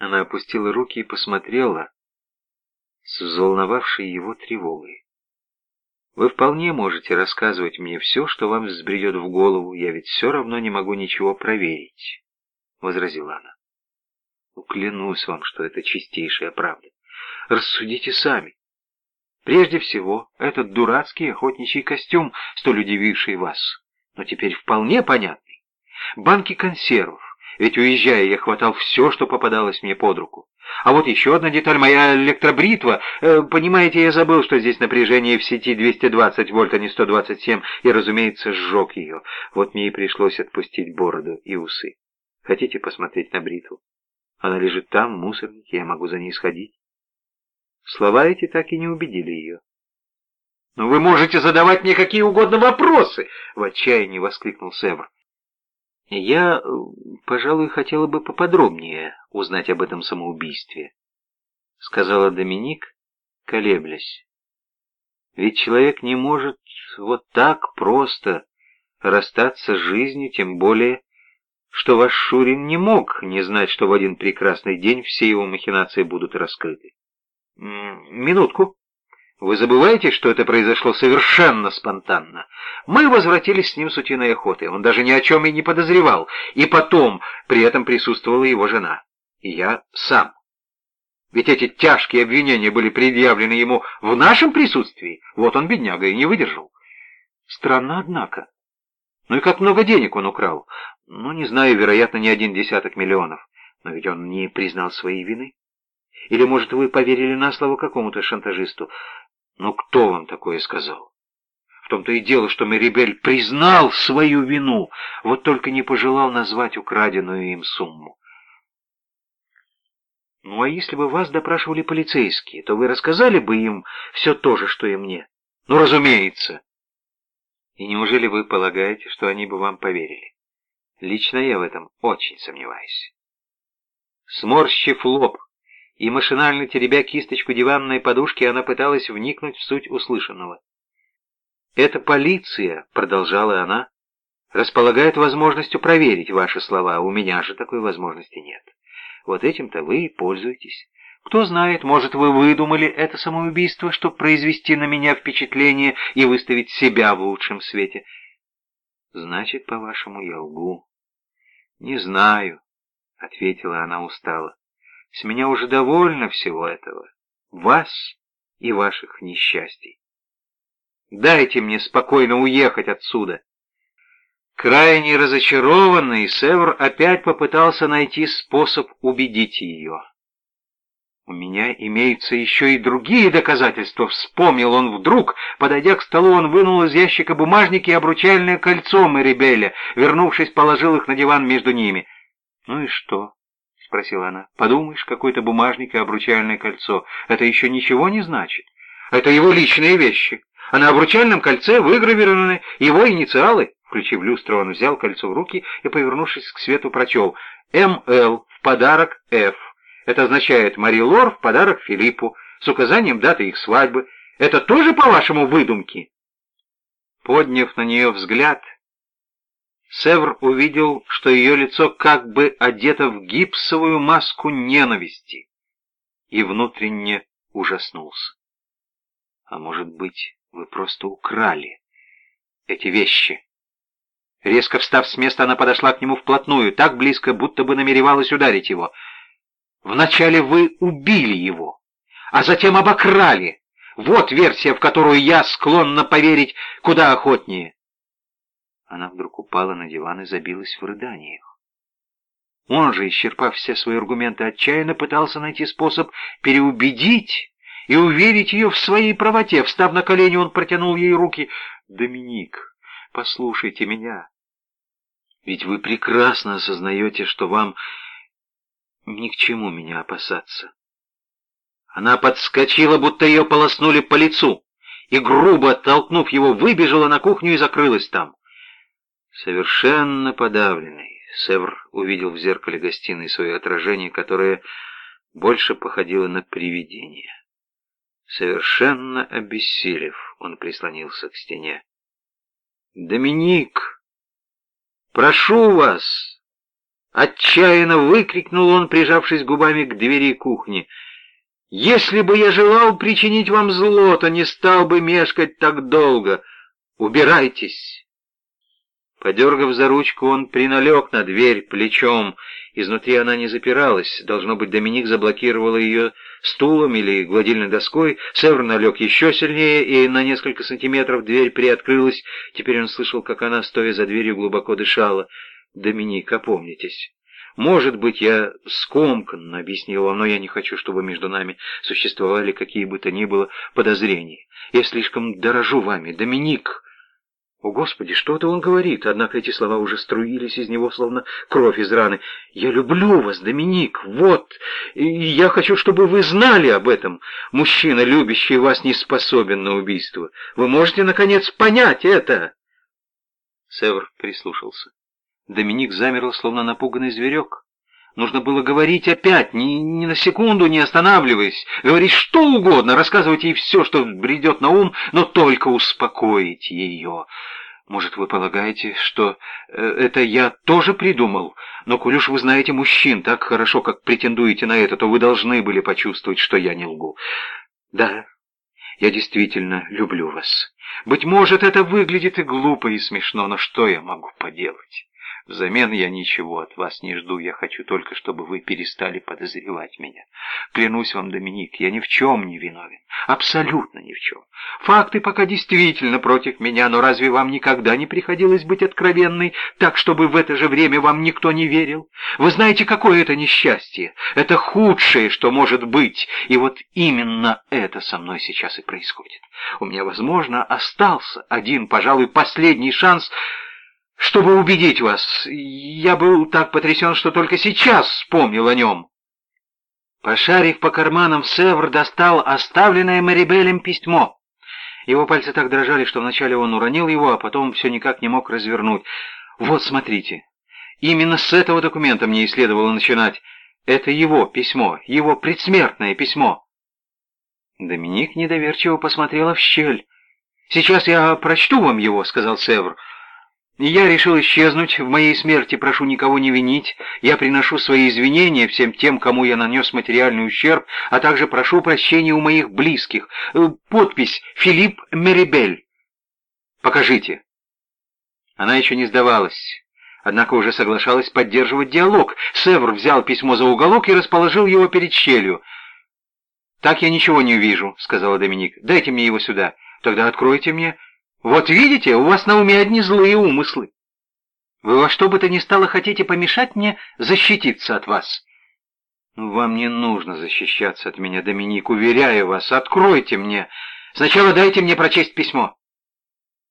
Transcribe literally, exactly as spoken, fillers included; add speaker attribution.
Speaker 1: Она опустила руки и посмотрела с взволновавшей его тревогой. «Вы вполне можете рассказывать мне все, что вам взбредет в голову, я ведь все равно не могу ничего проверить», — возразила она. «Ну, клянусь вам, что это чистейшая правда. Рассудите сами. Прежде всего, этот дурацкий охотничий костюм, столь удививший вас, но теперь вполне понятный. Банки консервов, ведь уезжая я хватал все, что попадалось мне под руку. А вот еще одна деталь, моя электробритва. Э, понимаете, я забыл, что здесь напряжение в сети двести двадцать вольт, а не сто двадцать семь, и, разумеется, сжег ее. Вот мне и пришлось отпустить бороду и усы. Хотите посмотреть на бритву? Она лежит там, в мусорнике, я могу за ней сходить». Слова эти так и не убедили ее. «Но вы можете задавать мне какие угодно вопросы!» — в отчаянии воскликнул Севр. «Я, пожалуй, хотела бы поподробнее узнать об этом самоубийстве», — сказала Доминик, колеблясь. «Ведь человек не может вот так просто расстаться с жизнью, тем более, что ваш Шурин не мог не знать, что в один прекрасный день все его махинации будут раскрыты. Минутку. Вы забываете, что это произошло совершенно спонтанно? Мы возвратились с ним с утиной охоты. Он даже ни о чем и не подозревал. И потом при этом присутствовала его жена. И я сам. Ведь эти тяжкие обвинения были предъявлены ему в нашем присутствии. Вот он, бедняга, и не выдержал. Странно, однако. Ну и как много денег он украл? Ну, не знаю, вероятно, не один десяток миллионов. Но ведь он не признал своей вины. Или, может, вы поверили на слово какому-то шантажисту? Ну, кто вам такое сказал? В том-то и дело, что Мерибель признал свою вину, вот только не пожелал назвать украденную им сумму. Ну, а если бы вас допрашивали полицейские, то вы рассказали бы им все то же, что и мне? Ну, разумеется. И неужели вы полагаете, что они бы вам поверили? Лично я в этом очень сомневаюсь. Сморщив лоб и машинально теребя кисточку диванной подушки, она пыталась вникнуть в суть услышанного. «Эта полиция, — продолжала она, — располагает возможностью проверить ваши слова, у меня же такой возможности нет. Вот этим-то вы и пользуетесь. Кто знает, может, вы выдумали это самоубийство, чтобы произвести на меня впечатление и выставить себя в лучшем свете. Значит, по-вашему, я лгу?» «Не знаю, — ответила она устало. С меня уже довольно всего этого, вас и ваших несчастий. Дайте мне спокойно уехать отсюда». Крайне разочарованный, Севр опять попытался найти способ убедить ее. «У меня имеются еще и другие доказательства», — вспомнил он вдруг. Подойдя к столу, он вынул из ящика бумажники и обручальное кольцо Мерибеля. Вернувшись, положил их на диван между ними. «Ну и что?» — спросила она. «Подумаешь, какой-то бумажник и обручальное кольцо. Это еще ничего не значит. Это его личные вещи. А на обручальном кольце выгравированы его инициалы». Включив люстру, он взял кольцо в руки и, повернувшись к свету, прочел: «М Л в подарок Ф». Это означает «Мари Лор в подарок Филиппу», с указанием даты их свадьбы. Это тоже, по-вашему, выдумки?» Подняв на нее взгляд, Севр увидел, что ее лицо как бы одето в гипсовую маску ненависти, и внутренне ужаснулся. «А может быть, вы просто украли эти вещи?» Резко встав с места, она подошла к нему вплотную, так близко, будто бы намеревалась ударить его. «Вначале вы убили его, а затем обокрали. Вот версия, в которую я склонна поверить куда охотнее». Она вдруг упала на диван и забилась в рыданиях. Он же, исчерпав все свои аргументы, отчаянно пытался найти способ переубедить и уверить ее в своей правоте. Встав на колени, он протянул ей руки. «Доминик, послушайте меня. Ведь вы прекрасно осознаете, что вам ни к чему меня опасаться». Она подскочила, будто ее полоснули по лицу, и, грубо оттолкнув его, выбежала на кухню и закрылась там. Совершенно подавленный, Севр увидел в зеркале гостиной свое отражение, которое больше походило на привидение. Совершенно обессилев, он прислонился к стене. «Доминик, прошу вас, Отчаянно выкрикнул он, прижавшись губами к двери кухни. «Если бы я желал причинить вам зло, то не стал бы мешкать так долго. Убирайтесь!» Подергав за ручку, он приналег на дверь плечом. Изнутри она не запиралась. Должно быть, Доминик заблокировала ее стулом или гладильной доской. Севр налег еще сильнее, и на несколько сантиметров дверь приоткрылась. Теперь он слышал, как она, стоя за дверью, глубоко дышала. «Доминик, опомнитесь. Может быть, я скомканно объяснил вам, но я не хочу, чтобы между нами существовали какие бы то ни было подозрения. Я слишком дорожу вами, Доминик». О, Господи, что-то он говорит, однако эти слова уже струились из него, словно кровь из раны. «Я люблю вас, Доминик, вот, и я хочу, чтобы вы знали об этом. Мужчина, любящий вас, не способен на убийство. Вы можете, наконец, понять это?» Севр прислушался. Доминик замерла, словно напуганный зверек. Нужно было говорить опять, ни, ни на секунду не останавливаясь, говорить что угодно, рассказывать ей все, что бредет на ум, но только успокоить ее. Может, вы полагаете, что э, это я тоже придумал? Но коль уж вы знаете мужчин так хорошо, как претендуете на это, то вы должны были почувствовать, что я не лгу. Да, я действительно люблю вас. Быть может, это выглядит и глупо, и смешно, но что я могу поделать? Взамен я ничего от вас не жду, я хочу только, чтобы вы перестали подозревать меня. Клянусь вам, Доминик, я ни в чем не виновен, абсолютно ни в чем. Факты пока действительно против меня, но разве вам никогда не приходилось быть откровенной, так, чтобы в это же время вам никто не верил? Вы знаете, какое это несчастье, это худшее, что может быть, и вот именно это со мной сейчас и происходит. У меня, возможно, остался один, пожалуй, последний шанс, чтобы убедить вас. Я был так потрясен, что только сейчас вспомнил о нем». Пошарив по карманам, Севр достал оставленное Марибелем письмо. Его пальцы так дрожали, что вначале он уронил его, а потом все никак не мог развернуть. «Вот, смотрите. Именно с этого документа мне и следовало начинать. Это его письмо, его предсмертное письмо». Доминик недоверчиво посмотрела в щель. «Сейчас я прочту вам его», — сказал Севр. «Я решил исчезнуть. В моей смерти прошу никого не винить. Я приношу свои извинения всем тем, кому я нанес материальный ущерб, а также прошу прощения у моих близких. Подпись «Филипп Мерибель». Покажите». Она еще не сдавалась, однако уже соглашалась поддерживать диалог. Севр взял письмо за уголок и расположил его перед щелью. «Так я ничего не вижу», — сказала Доминик. «Дайте мне его сюда. Тогда откройте мне». «Вот видите, у вас на уме одни злые умыслы. Вы во что бы то ни стало хотите помешать мне защититься от вас». «Вам не нужно защищаться от меня, Доминик, уверяю вас. Откройте мне. Сначала дайте мне прочесть письмо».